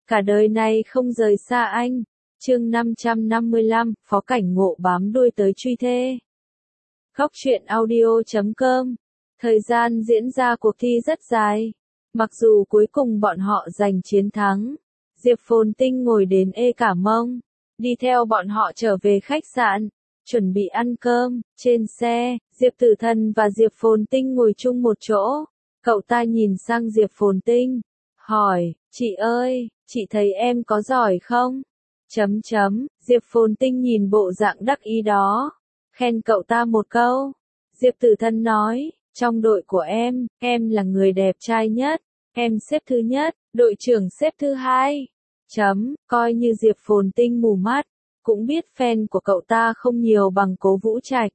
cả đời này không rời xa anh. Chương 555, Phó Cảnh Ngộ bám đuôi tới truy thê. Góc truyện audio.com. Thời gian diễn ra cuộc thi rất dài. Mặc dù cuối cùng bọn họ giành chiến thắng, Diệp Phồn Tinh ngồi đến ê cả mông, đi theo bọn họ trở về khách sạn, chuẩn bị ăn cơm. Trên xe, Diệp Tử Thần và Diệp Phồn Tinh ngồi chung một chỗ. Cậu ta nhìn sang Diệp Phồn Tinh, hỏi, chị ơi, chị thấy em có giỏi không? Diệp Phồn Tinh nhìn bộ dạng đắc ý đó, khen cậu ta một câu. Diệp Tử Thần nói, trong đội của em là người đẹp trai nhất, em xếp thứ nhất, đội trưởng xếp thứ hai. Coi như Diệp Phồn Tinh mù mắt, cũng biết fan của cậu ta không nhiều bằng Cố Vũ Trạch.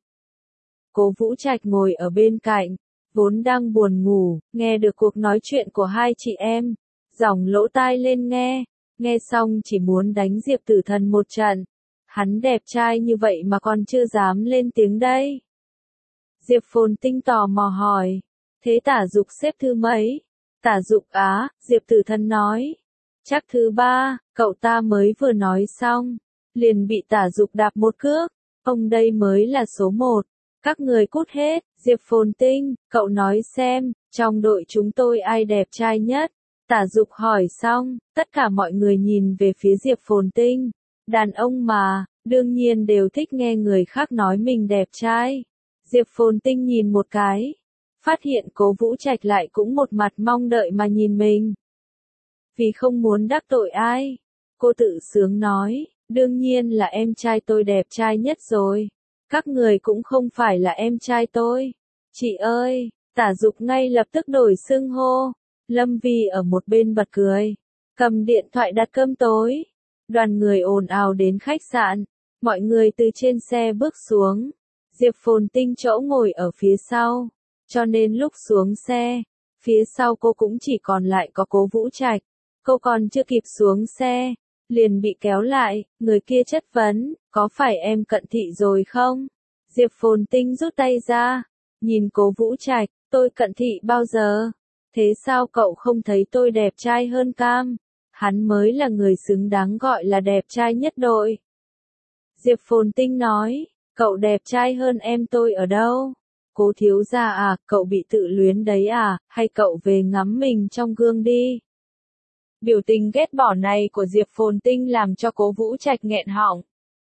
Cố Vũ Trạch ngồi ở bên cạnh, vốn đang buồn ngủ, nghe được cuộc nói chuyện của hai chị em, dòng lỗ tai lên nghe xong chỉ muốn đánh Diệp Tử Thần một trận. Hắn đẹp trai như vậy mà còn chưa dám lên tiếng đây. Diệp Phồn Tinh tò mò hỏi, thế Tả Dục xếp thứ mấy? Tả Dục á, Diệp Tử Thần nói, chắc thứ ba. Cậu ta mới vừa nói xong, liền bị Tả Dục đạp một cước. Ông đây mới là số một. Các người cút hết. Diệp Phồn Tinh, cậu nói xem, trong đội chúng tôi ai đẹp trai nhất? Tả Dục hỏi xong, tất cả mọi người nhìn về phía Diệp Phồn Tinh. Đàn ông mà, đương nhiên đều thích nghe người khác nói mình đẹp trai. Diệp Phồn Tinh nhìn một cái, phát hiện Cố Vũ Trạch lại cũng một mặt mong đợi mà nhìn mình. Vì không muốn đắc tội ai, cô tự sướng nói, đương nhiên là em trai tôi đẹp trai nhất rồi. Các người cũng không phải là em trai tôi. Chị ơi, Tả Dục ngay lập tức đổi xưng hô. Lâm Vi ở một bên bật cười, cầm điện thoại đặt cơm tối. Đoàn người ồn ào đến khách sạn, mọi người từ trên xe bước xuống. Diệp Phồn Tinh chỗ ngồi ở phía sau, cho nên lúc xuống xe, phía sau cô cũng chỉ còn lại có Cố Vũ Trạch. Cô còn chưa kịp xuống xe, liền bị kéo lại, người kia chất vấn, có phải em cận thị rồi không? Diệp Phồn Tinh rút tay ra, nhìn Cố Vũ Trạch, tôi cận thị bao giờ? Thế sao cậu không thấy tôi đẹp trai hơn Cam? Hắn mới là người xứng đáng gọi là đẹp trai nhất đội. Diệp Phồn Tinh nói, cậu đẹp trai hơn em tôi ở đâu? Cố thiếu gia à, cậu bị tự luyến đấy à, hay cậu về ngắm mình trong gương đi? Biểu tình ghét bỏ này của Diệp Phồn Tinh làm cho Cố Vũ Trạch nghẹn họng.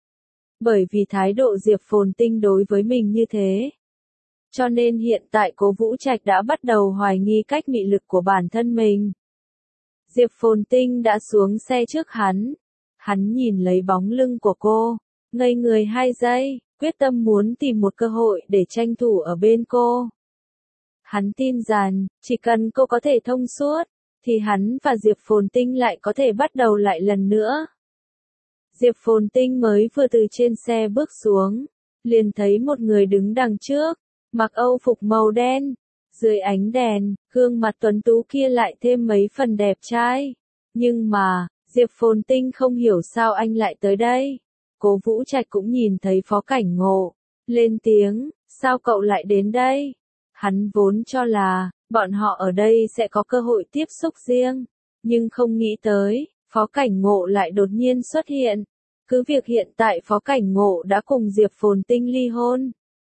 Bởi vì thái độ Diệp Phồn Tinh đối với mình như thế, cho nên hiện tại Cố Vũ Trạch đã bắt đầu hoài nghi cách mị lực của bản thân mình. Diệp Phồn Tinh đã xuống xe trước hắn. Hắn nhìn lấy bóng lưng của cô, ngây người 2 giây, quyết tâm muốn tìm một cơ hội để tranh thủ ở bên cô. Hắn tin rằng, chỉ cần cô có thể thông suốt, thì hắn và Diệp Phồn Tinh lại có thể bắt đầu lại lần nữa. Diệp Phồn Tinh mới vừa từ trên xe bước xuống, liền thấy một người đứng đằng trước, mặc Âu phục màu đen. Dưới ánh đèn, gương mặt tuấn tú kia lại thêm mấy phần đẹp trai. Nhưng mà, Diệp Phồn Tinh không hiểu sao anh lại tới đây. Cố Vũ Trạch cũng nhìn thấy Phó Cảnh Ngộ, lên tiếng, sao cậu lại đến đây? Hắn vốn cho là, bọn họ ở đây sẽ có cơ hội tiếp xúc riêng, nhưng không nghĩ tới, Phó Cảnh Ngộ lại đột nhiên xuất hiện. Cứ việc hiện tại Phó Cảnh Ngộ đã cùng Diệp Phồn Tinh ly hôn.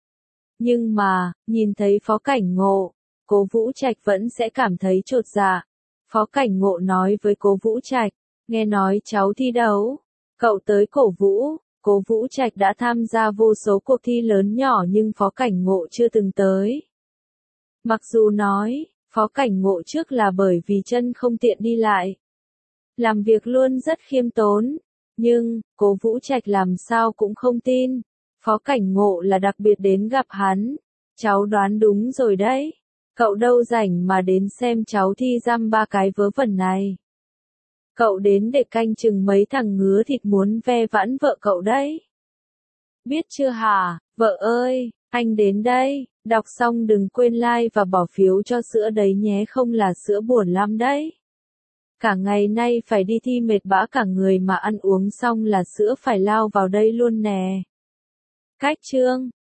Nhưng mà, nhìn thấy Phó Cảnh Ngộ, Cố Vũ Trạch vẫn sẽ cảm thấy chột dạ. Phó Cảnh Ngộ nói với Cố Vũ Trạch, nghe nói cháu thi đấu, cậu tới cổ vũ. Cố Vũ Trạch đã tham gia vô số cuộc thi lớn nhỏ nhưng Phó Cảnh Ngộ chưa từng tới. Mặc dù nói, Phó Cảnh Ngộ trước là bởi vì chân không tiện đi lại, làm việc luôn rất khiêm tốn, nhưng, Cố Vũ Trạch làm sao cũng không tin. Phó Cảnh Ngộ là đặc biệt đến gặp hắn. Cháu đoán đúng rồi đấy. Cậu đâu rảnh mà đến xem cháu thi dăm ba cái vớ vẩn này. Cậu đến để canh chừng mấy thằng ngứa thịt muốn ve vãn vợ cậu đấy. Biết chưa hả, vợ ơi, anh đến đây, đọc xong đừng quên like và bỏ phiếu cho sữa đấy nhé, không là sữa buồn lắm đấy. Cả ngày nay phải đi thi mệt bã cả người mà ăn uống xong là sữa phải lao vào đây luôn nè. Cách chương